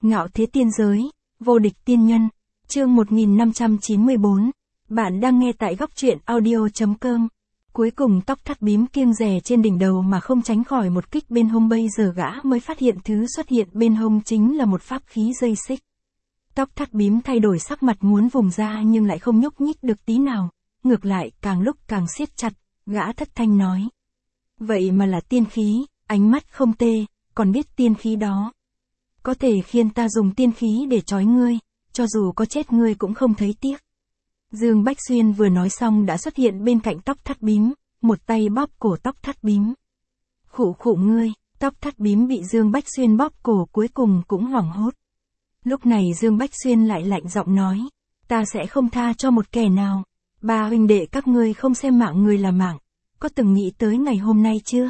Ngạo thế tiên giới, vô địch tiên nhân, chương 1594. Bạn đang nghe tại góc truyện audio.com. Cuối cùng tóc thắt bím kiêng rè trên đỉnh đầu mà không tránh khỏi một kích bên hông, bây giờ gã mới phát hiện thứ xuất hiện bên hông chính là một pháp khí dây xích. Tóc thắt bím thay đổi sắc mặt muốn vùng ra nhưng lại không nhúc nhích được tí nào, ngược lại càng lúc càng siết chặt, gã thất thanh nói. Vậy mà là tiên khí, ánh mắt không tê, còn biết tiên khí đó có thể khiến ta dùng tiên khí để trói ngươi, cho dù có chết ngươi cũng không thấy tiếc. Dương Bách Xuyên vừa nói xong đã xuất hiện bên cạnh tóc thắt bím, một tay bóp cổ tóc thắt bím. Khụ khụ ngươi, tóc thắt bím bị Dương Bách Xuyên bóp cổ cuối cùng cũng hoảng hốt. Lúc này Dương Bách Xuyên lại lạnh giọng nói, ta sẽ không tha cho một kẻ nào. Ba huynh đệ các ngươi không xem mạng người là mạng, có từng nghĩ tới ngày hôm nay chưa?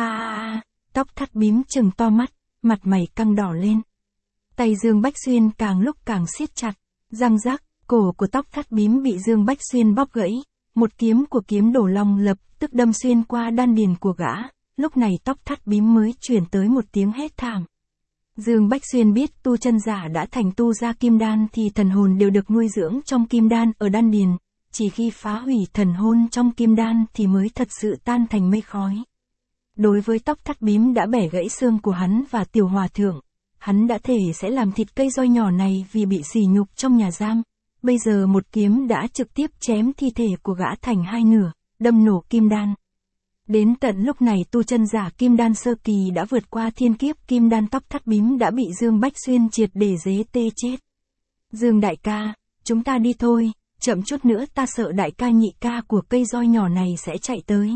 Tóc thắt bím trừng to mắt, mặt mày căng đỏ lên. Tay Dương Bách Xuyên càng lúc càng siết chặt, răng rắc, cổ của tóc thắt bím bị Dương Bách Xuyên bóp gãy, một kiếm của kiếm đổ long lập tức đâm xuyên qua đan điền của gã, lúc này tóc thắt bím mới chuyển tới một tiếng hét thảm. Dương Bách Xuyên biết tu chân giả đã thành tu ra kim đan thì thần hồn đều được nuôi dưỡng trong kim đan ở đan điền, chỉ khi phá hủy thần hồn trong kim đan thì mới thật sự tan thành mây khói. Đối với tóc thắt bím đã bẻ gãy xương của hắn và tiểu hòa thượng, hắn đã thề sẽ làm thịt cây roi nhỏ này vì bị sỉ nhục trong nhà giam. Bây giờ một kiếm đã trực tiếp chém thi thể của gã thành hai nửa, đâm nổ kim đan. Đến tận lúc này tu chân giả kim đan sơ kỳ đã vượt qua thiên kiếp kim đan, tóc thắt bím đã bị Dương Bách Xuyên triệt để dế tê chết. Dương đại ca, chúng ta đi thôi, chậm chút nữa ta sợ đại ca nhị ca của cây roi nhỏ này sẽ chạy tới.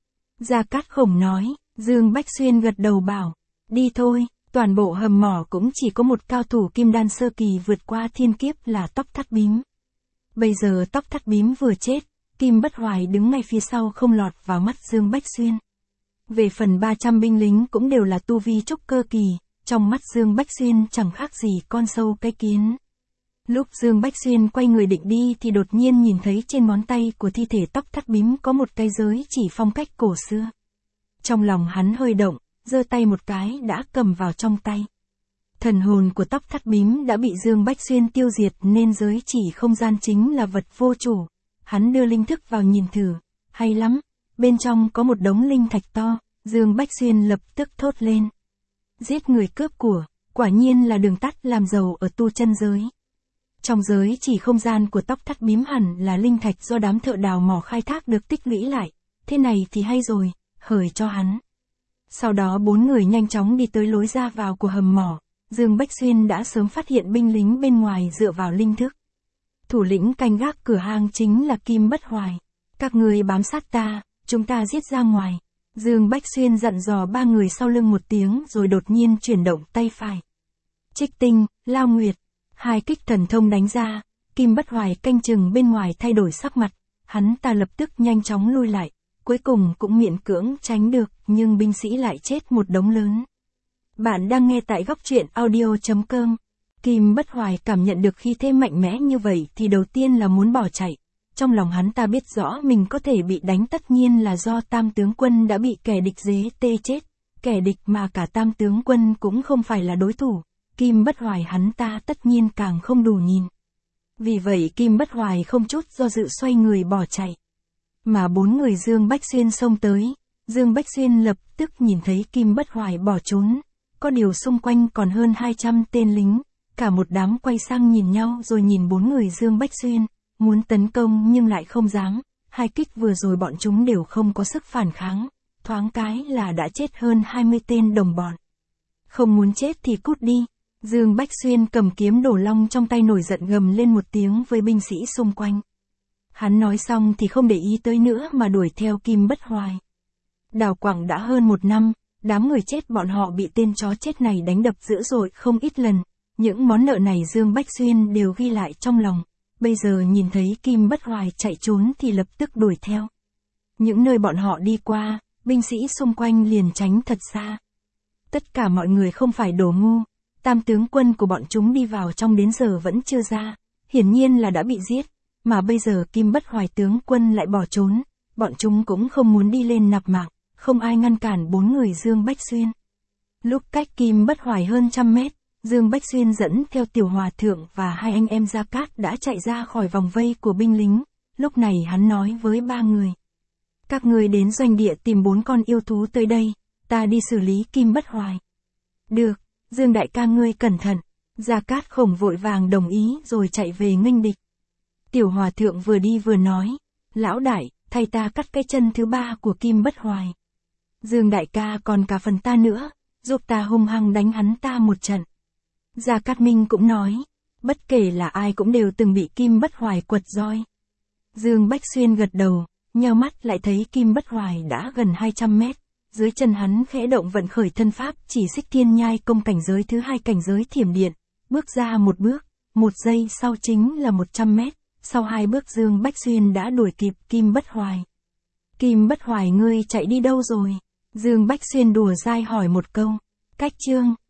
Gia Cát Khổng nói, Dương Bách Xuyên gật đầu bảo, đi thôi, toàn bộ hầm mỏ cũng chỉ có một cao thủ kim đan sơ kỳ vượt qua thiên kiếp là tóc thắt bím. Bây giờ tóc thắt bím vừa chết, Kim Bất Hoài đứng ngay phía sau không lọt vào mắt Dương Bách Xuyên. Về phần 300 binh lính cũng đều là tu vi trúc cơ kỳ, trong mắt Dương Bách Xuyên chẳng khác gì con sâu cái kiến. Lúc Dương Bách Xuyên quay người định đi thì đột nhiên nhìn thấy trên ngón tay của thi thể tóc thắt bím có một cái giới chỉ phong cách cổ xưa. Trong lòng hắn hơi động, giơ tay một cái đã cầm vào trong tay. Thần hồn của tóc thắt bím đã bị Dương Bách Xuyên tiêu diệt nên giới chỉ không gian chính là vật vô chủ. Hắn đưa linh thức vào nhìn thử, hay lắm, bên trong có một đống linh thạch to, Dương Bách Xuyên lập tức thốt lên. Giết người cướp của, quả nhiên là đường tắt làm giàu ở tu chân giới. Trong giới chỉ không gian của tóc thắt bím hẳn là linh thạch do đám thợ đào mỏ khai thác được tích lũy lại, thế này thì hay rồi, hời cho hắn. Sau đó bốn người nhanh chóng đi tới lối ra vào của hầm mỏ, Dương Bách Xuyên đã sớm phát hiện binh lính bên ngoài dựa vào linh thức. Thủ lĩnh canh gác cửa hang chính là Kim Bất Hoài. Các người bám sát ta, chúng ta giết ra ngoài. Dương Bách Xuyên dặn dò ba người sau lưng một tiếng rồi đột nhiên chuyển động tay phải. Trích tinh, Lao Nguyệt, hai kích thần thông đánh ra, Kim Bất Hoài canh chừng bên ngoài thay đổi sắc mặt, hắn ta lập tức nhanh chóng lui lại, cuối cùng cũng miễn cưỡng tránh được, nhưng binh sĩ lại chết một đống lớn. Bạn đang nghe tại góc truyện audio.com. Kim Bất Hoài cảm nhận được khi thế mạnh mẽ như vậy thì đầu tiên là muốn bỏ chạy. Trong lòng hắn ta biết rõ mình có thể bị đánh tất nhiên là do Tam tướng quân đã bị kẻ địch dế tê chết. Kẻ địch mà cả Tam tướng quân cũng không phải là đối thủ. Kim Bất Hoài hắn ta tất nhiên càng không đủ nhìn. Vì vậy Kim Bất Hoài không chút do dự xoay người bỏ chạy. Mà bốn người Dương Bách Xuyên xông tới. Dương Bách Xuyên lập tức nhìn thấy Kim Bất Hoài bỏ trốn. Có điều xung quanh còn hơn 200 tên lính. Cả một đám quay sang nhìn nhau rồi nhìn bốn người Dương Bách Xuyên, muốn tấn công nhưng lại không dám, hai kích vừa rồi bọn chúng đều không có sức phản kháng, thoáng cái là đã chết hơn 20 tên đồng bọn. Không muốn chết thì cút đi, Dương Bách Xuyên cầm kiếm đổ long trong tay nổi giận gầm lên một tiếng với binh sĩ xung quanh. Hắn nói xong thì không để ý tới nữa mà đuổi theo Kim Bất Hoài. Đào quặng đã hơn một năm, đám người chết bọn họ bị tên chó chết này đánh đập dữ dội không ít lần. Những món nợ này Dương Bách Xuyên đều ghi lại trong lòng, bây giờ nhìn thấy Kim Bất Hoài chạy trốn thì lập tức đuổi theo. Những nơi bọn họ đi qua, binh sĩ xung quanh liền tránh thật xa. Tất cả mọi người không phải đồ ngu, Tam tướng quân của bọn chúng đi vào trong đến giờ vẫn chưa ra, hiển nhiên là đã bị giết, mà bây giờ Kim Bất Hoài tướng quân lại bỏ trốn, bọn chúng cũng không muốn đi lên nạp mạng, không ai ngăn cản bốn người Dương Bách Xuyên. Lúc cách Kim Bất Hoài hơn trăm mét, Dương Bách Xuyên dẫn theo Tiểu Hòa Thượng và hai anh em Gia Cát đã chạy ra khỏi vòng vây của binh lính, lúc này hắn nói với ba người. Các người đến doanh địa tìm 4 con yêu thú tới đây, ta đi xử lý Kim Bất Hoài. Được, Dương đại ca ngươi cẩn thận. Gia Cát Khổng vội vàng đồng ý rồi chạy về nghênh địch. Tiểu Hòa Thượng vừa đi vừa nói, lão đại, thay ta cắt cái chân thứ 3 của Kim Bất Hoài. Dương đại ca còn cả phần ta nữa, giúp ta hung hăng đánh hắn ta một trận. Gia Cát Minh cũng nói, bất kể là ai cũng đều từng bị Kim Bất Hoài quật roi. Dương Bách Xuyên gật đầu, nheo mắt lại thấy Kim Bất Hoài đã gần 200 mét, dưới chân hắn khẽ động vận khởi thân pháp chỉ xích thiên nhai công cảnh giới thứ 2 cảnh giới thiểm điện, bước ra một bước, 1 giây sau chính là 100 mét, sau 2 bước Dương Bách Xuyên đã đuổi kịp Kim Bất Hoài. Kim Bất Hoài ngươi chạy đi đâu rồi? Dương Bách Xuyên đùa dai hỏi một câu. Cách chương